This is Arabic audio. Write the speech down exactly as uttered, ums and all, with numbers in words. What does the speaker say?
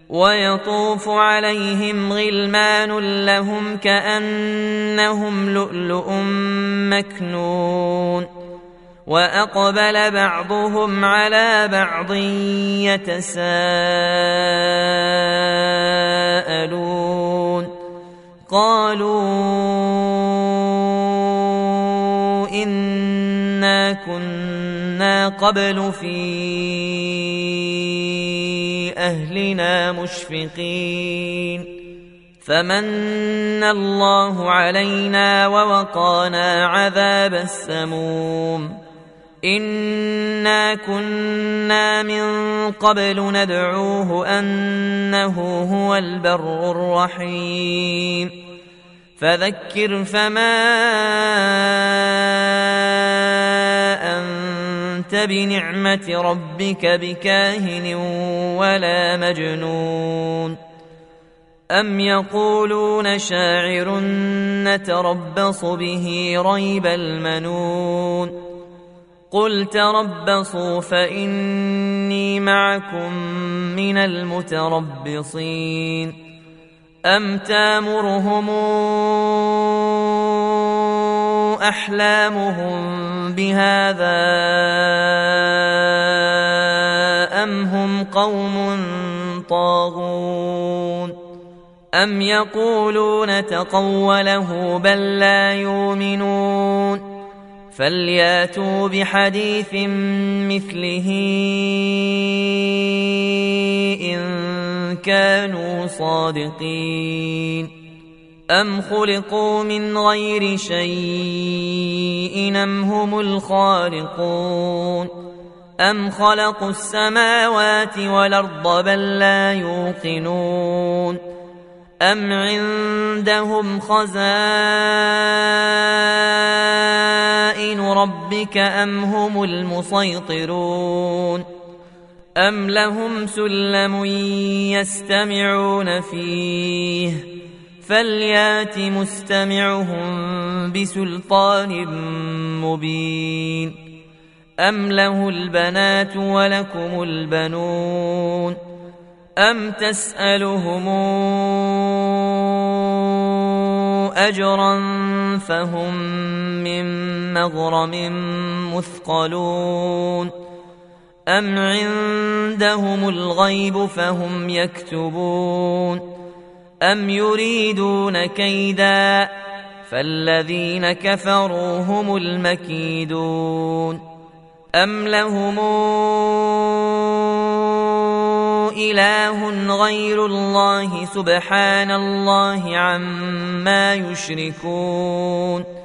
ويطوف عليهم غلمان لهم كأنهم لؤلؤ مكنون وأقبل بعضهم على بعض يتساءلون قالوا إنا كنا قبل في أهلنا مشفقين فمن الله علينا ووقانا عذاب السموم إنا كنا من قبل ندعوه أنه هو البر الرحيم فذكر فما أنت بنعمة ربك بكاهن ولا مجنون أم يقولون شاعر نتربص به ريب المنون قل تربصوا فإني معكم من المتربصين أم تامرهم أحلامهم بهذا أم هم قوم طاغون أم يقولون تقوله بل لا يؤمنون فلياتوا بحديث مثله إن كانوا صادقين أم خلقوا من غير شيء أم هم الخالقون أم خلقوا السماوات والأرض بل لا يوقنون أم عندهم خزائن ربك أم هم المسيطرون أم لهم سلم يستمعون فيه فليات مستمعهم بسلطان مبين أم له البنات ولكم البنون أم تسألهم أجرا فهم من مغرم مثقلون أم عندهم الغيب فهم يكتبون أم يريدون كيدا فالذين كفروا هم المكيدون أم لهم إله غير الله سبحان الله عما يشركون